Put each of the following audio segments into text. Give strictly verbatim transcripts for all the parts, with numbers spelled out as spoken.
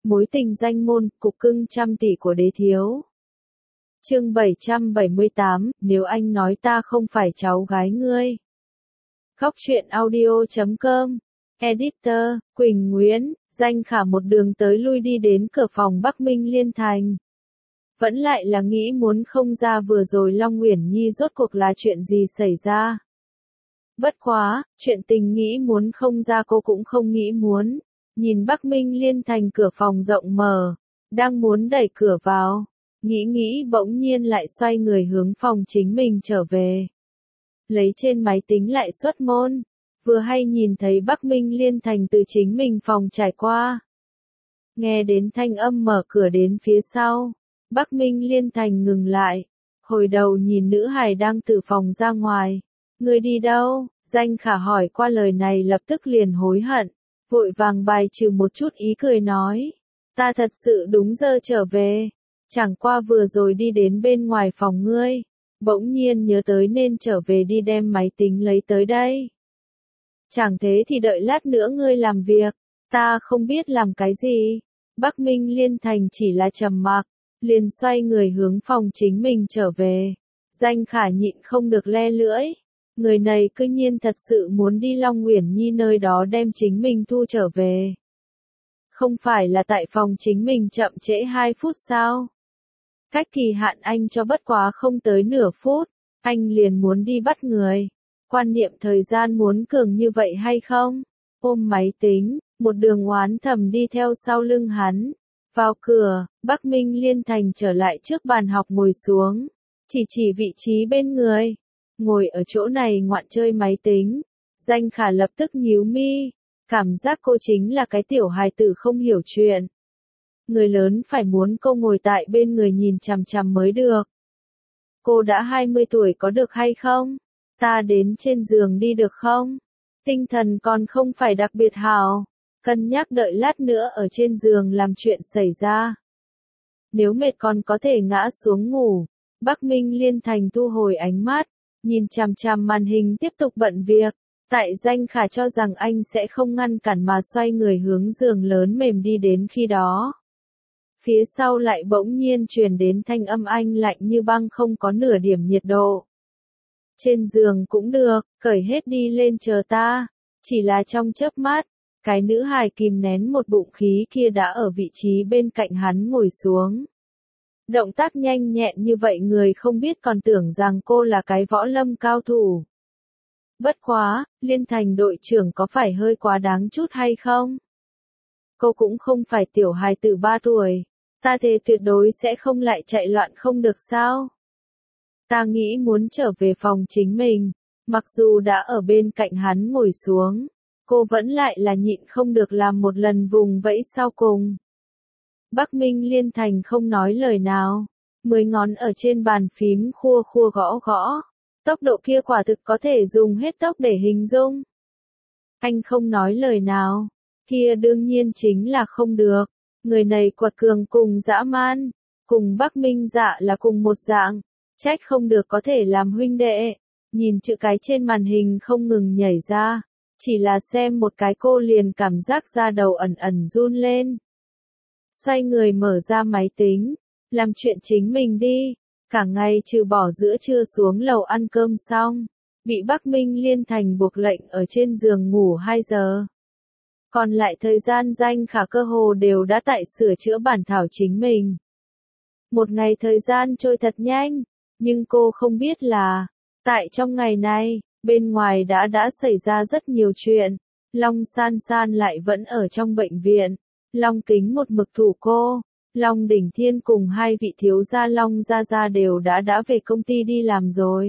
Mối tình danh môn, cục cưng trăm tỷ của đế thiếu. Chương bảy trăm bảy mươi tám, nếu anh nói ta không phải cháu gái ngươi. Góc truyện audio chấm com. Editor, Quỳnh Nguyễn, Danh Khả một đường tới lui đi đến cửa phòng Bắc Minh Liên Thành. Vẫn lại là nghĩ muốn không ra vừa rồi Long Uyển Nhi rốt cuộc là chuyện gì xảy ra. Bất quá, chuyện tình nghĩ muốn không ra cô cũng không nghĩ muốn. Nhìn Bắc Minh Liên Thành cửa phòng rộng mở, đang muốn đẩy cửa vào, nghĩ nghĩ bỗng nhiên lại xoay người hướng phòng chính mình trở về. Lấy trên máy tính lại xuất môn, vừa hay nhìn thấy Bắc Minh Liên Thành từ chính mình phòng trải qua. Nghe đến thanh âm mở cửa đến phía sau, Bắc Minh Liên Thành ngừng lại, hồi đầu nhìn nữ hài đang từ phòng ra ngoài. Người đi đâu? Danh Khả hỏi qua lời này lập tức liền hối hận. Vội vàng bài trừ một chút ý cười nói. Ta thật sự đúng giờ trở về. Chẳng qua vừa rồi đi đến bên ngoài phòng ngươi. Bỗng nhiên nhớ tới nên trở về đi đem máy tính lấy tới đây. Chẳng thế thì đợi lát nữa ngươi làm việc. Ta không biết làm cái gì. Bắc Minh Liên Thành chỉ là trầm mặc, liền xoay người hướng phòng chính mình trở về. Danh Khả nhịn không được le lưỡi. Người này cứ nhiên thật sự muốn đi Long Uyển Nhi nơi đó đem chính mình thu trở về. Không phải là tại phòng chính mình chậm trễ hai phút sao? Cách kỳ hạn anh cho bất quá không tới nửa phút, anh liền muốn đi bắt người. Quan niệm thời gian muốn cường như vậy hay không? Ôm máy tính, một đường oán thầm đi theo sau lưng hắn. Vào cửa, Bắc Minh Liên Thành trở lại trước bàn học ngồi xuống. Chỉ chỉ vị trí bên người. Ngồi ở chỗ này ngoạn chơi máy tính. Danh Khả lập tức nhíu mi. Cảm giác cô chính là cái tiểu hài tử không hiểu chuyện. Người lớn phải muốn cô ngồi tại bên người nhìn chằm chằm mới được. Cô đã hai mươi tuổi có được hay không? Ta đến trên giường đi được không? Tinh thần còn không phải đặc biệt hào. Cân nhắc đợi lát nữa ở trên giường làm chuyện xảy ra. Nếu mệt còn có thể ngã xuống ngủ. Bắc Minh Liên Thành thu hồi ánh mắt. Nhìn chằm chằm màn hình tiếp tục bận việc. Tại Danh Khả cho rằng anh sẽ không ngăn cản mà xoay người hướng giường lớn mềm đi đến khi đó. Phía sau lại bỗng nhiên truyền đến thanh âm anh lạnh như băng không có nửa điểm nhiệt độ. Trên giường cũng được, cởi hết đi lên chờ ta. Chỉ là trong chớp mắt, cái nữ hài kìm nén một bụng khí kia đã ở vị trí bên cạnh hắn ngồi xuống. Động tác nhanh nhẹn như vậy người không biết còn tưởng rằng cô là cái võ lâm cao thủ. Bất quá, Liên Thành đội trưởng có phải hơi quá đáng chút hay không? Cô cũng không phải tiểu hài tử ba tuổi. Ta thề tuyệt đối sẽ không lại chạy loạn không được sao? Ta nghĩ muốn trở về phòng chính mình. Mặc dù đã ở bên cạnh hắn ngồi xuống, cô vẫn lại là nhịn không được làm một lần vùng vẫy sau cùng. Bắc Minh Liên Thành không nói lời nào. Mười ngón ở trên bàn phím khua khua gõ gõ. Tốc độ kia quả thực có thể dùng hết tốc để hình dung. Anh không nói lời nào. Kia đương nhiên chính là không được. Người này quật cường cùng dã man. Cùng Bắc Minh Dạ là cùng một dạng. Trách không được có thể làm huynh đệ. Nhìn chữ cái trên màn hình không ngừng nhảy ra. Chỉ là xem một cái cô liền cảm giác da đầu ẩn ẩn run lên. Xoay người mở ra máy tính. Làm chuyện chính mình đi. Cả ngày trừ bỏ giữa trưa xuống lầu ăn cơm xong. Bị Bắc Minh Liên Thành buộc lệnh ở trên giường ngủ hai giờ. Còn lại thời gian Danh Khả cơ hồ đều đã tại sửa chữa bản thảo chính mình. Một ngày thời gian trôi thật nhanh. Nhưng cô không biết là, tại trong ngày này, bên ngoài đã đã xảy ra rất nhiều chuyện. Long San San lại vẫn ở trong bệnh viện. Long Kính một mực thủ cô. Long Đỉnh Thiên cùng hai vị thiếu gia Long Gia Gia đều đã đã về công ty đi làm rồi.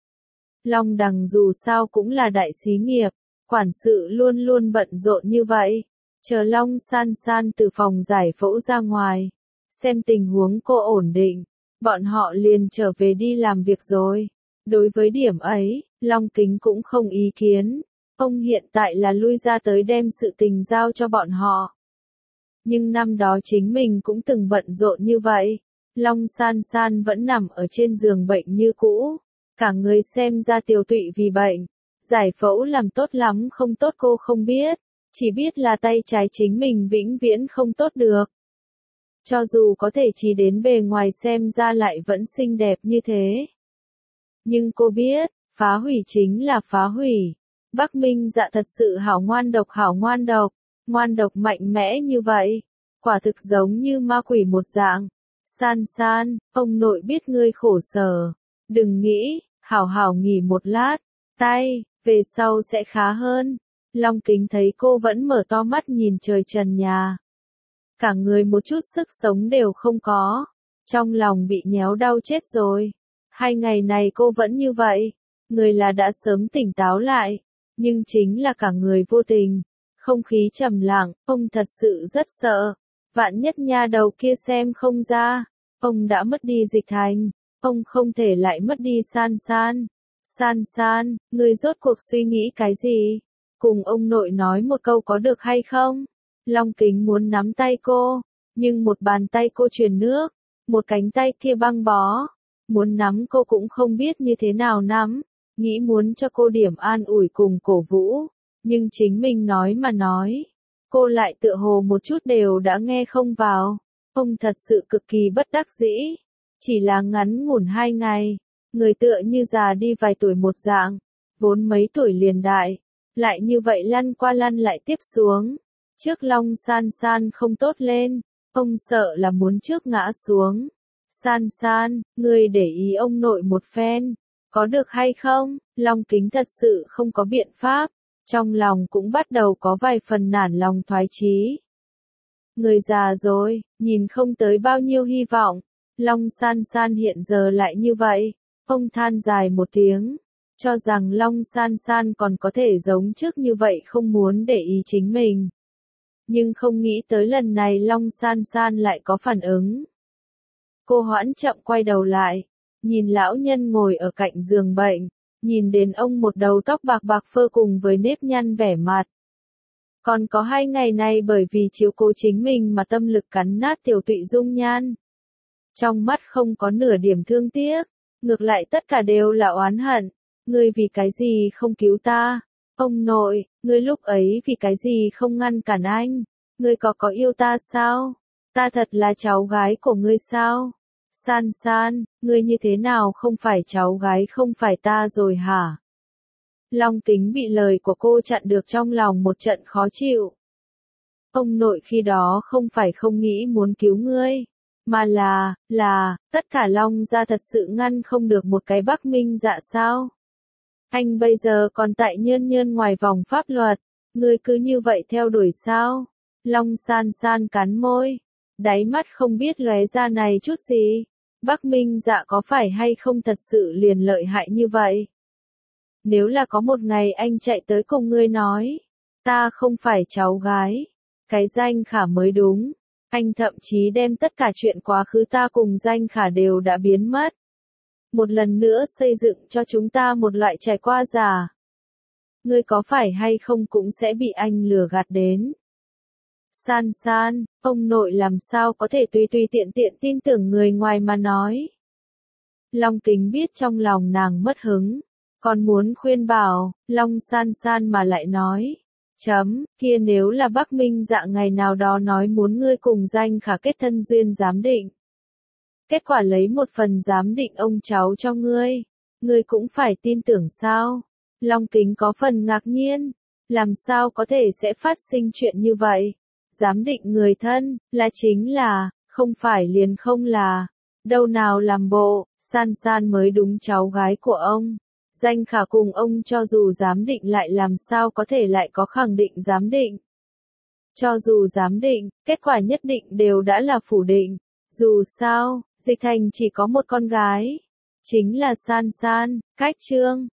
Long Đằng dù sao cũng là đại xí nghiệp, quản sự luôn luôn bận rộn như vậy. Chờ Long San San từ phòng giải phẫu ra ngoài, xem tình huống cô ổn định, bọn họ liền trở về đi làm việc rồi. Đối với điểm ấy, Long Kính cũng không ý kiến. Ông hiện tại là lui ra tới đem sự tình giao cho bọn họ. Nhưng năm đó chính mình cũng từng bận rộn như vậy. Long San San vẫn nằm ở trên giường bệnh như cũ. Cả người xem ra tiều tụy vì bệnh. Giải phẫu làm tốt lắm không tốt cô không biết. Chỉ biết là tay trái chính mình vĩnh viễn không tốt được. Cho dù có thể chỉ đến bề ngoài xem ra lại vẫn xinh đẹp như thế. Nhưng cô biết, phá hủy chính là phá hủy. Bắc Minh Dạ thật sự hảo ngoan độc hảo ngoan độc, ngoan độc mạnh mẽ như vậy. Quả thực giống như ma quỷ một dạng. San San, ông nội biết ngươi khổ sở. Đừng nghĩ, hảo hảo nghỉ một lát. Tay, về sau sẽ khá hơn. Long Kính thấy cô vẫn mở to mắt nhìn trời trần nhà. Cả người một chút sức sống đều không có. Trong lòng bị nhéo đau chết rồi. Hai ngày này cô vẫn như vậy. Người là đã sớm tỉnh táo lại. Nhưng chính là cả người vô tình. Không khí trầm lặng, ông thật sự rất sợ. Vạn nhất nha đầu kia xem không ra. Ông đã mất đi Dịch Thành. Ông không thể lại mất đi San San. San San, người rốt cuộc suy nghĩ cái gì? Cùng ông nội nói một câu có được hay không? Long Kính muốn nắm tay cô, nhưng một bàn tay cô truyền nước, một cánh tay kia băng bó. Muốn nắm cô cũng không biết như thế nào nắm, nghĩ muốn cho cô điểm an ủi cùng cổ vũ, nhưng chính mình nói mà nói. Cô lại tựa hồ một chút đều đã nghe không vào. Ông thật sự cực kỳ bất đắc dĩ. Chỉ là ngắn ngủn hai ngày, người tựa như già đi vài tuổi một dạng, vốn mấy tuổi liền đại, lại như vậy lăn qua lăn lại tiếp xuống. Trước Long San San không tốt lên, ông sợ là muốn trước ngã xuống. San San, ngươi để ý ông nội một phen, có được hay không? Long Kính thật sự không có biện pháp, trong lòng cũng bắt đầu có vài phần nản lòng thoái chí. Người già rồi, nhìn không tới bao nhiêu hy vọng. Long San San hiện giờ lại như vậy. Ông than dài một tiếng, cho rằng Long San San còn có thể giống trước như vậy không muốn để ý chính mình. Nhưng không nghĩ tới lần này Long San San lại có phản ứng. Cô hoãn chậm quay đầu lại, nhìn lão nhân ngồi ở cạnh giường bệnh, nhìn đến ông một đầu tóc bạc bạc phơ cùng với nếp nhăn vẻ mặt. Còn có hai ngày này bởi vì chiếu cố chính mình mà tâm lực cắn nát tiểu tụy dung nhan. Trong mắt không có nửa điểm thương tiếc, ngược lại tất cả đều là oán hận. Ngươi vì cái gì không cứu ta? Ông nội, ngươi lúc ấy vì cái gì không ngăn cản anh? Ngươi có có yêu ta sao? Ta thật là cháu gái của ngươi sao? San San, ngươi như thế nào không phải cháu gái không phải ta rồi hả? Long Kính bị lời của cô chặn được trong lòng một trận khó chịu. Ông nội khi đó không phải không nghĩ muốn cứu ngươi, mà là, là, tất cả Long gia thật sự ngăn không được một cái Bắc Minh Dạ sao? Anh bây giờ còn tại nhơn nhơn ngoài vòng pháp luật, ngươi cứ như vậy theo đuổi sao? Long San San cắn môi, đáy mắt không biết lóe ra này chút gì. Bắc Minh Dạ có phải hay không thật sự liền lợi hại như vậy? Nếu là có một ngày anh chạy tới cùng ngươi nói, ta không phải cháu gái, cái danh Khả mới đúng. Anh thậm chí đem tất cả chuyện quá khứ ta cùng danh Khả đều đã biến mất. Một lần nữa xây dựng cho chúng ta một loại trải qua giả. Ngươi có phải hay không cũng sẽ bị anh lừa gạt đến. San San, ông nội làm sao có thể tùy tùy tiện tiện tin tưởng người ngoài mà nói. Long Kính biết trong lòng nàng mất hứng, còn muốn khuyên bảo, Long San San mà lại nói. Chấm, kia nếu là Bắc Minh Dạ ngày nào đó nói muốn ngươi cùng danh Khả kết thân duyên giám định. Kết quả lấy một phần giám định ông cháu cho ngươi, ngươi cũng phải tin tưởng sao? Long Kính có phần ngạc nhiên, làm sao có thể sẽ phát sinh chuyện như vậy? Giám định người thân, là chính là, không phải liền không là, đâu nào làm bộ, San San mới đúng cháu gái của ông. Danh Khả cùng ông cho dù giám định lại làm sao có thể lại có khẳng định giám định. Cho dù giám định, kết quả nhất định đều đã là phủ định. Dù sao, Dịch Thành chỉ có một con gái, chính là San San. Cách chương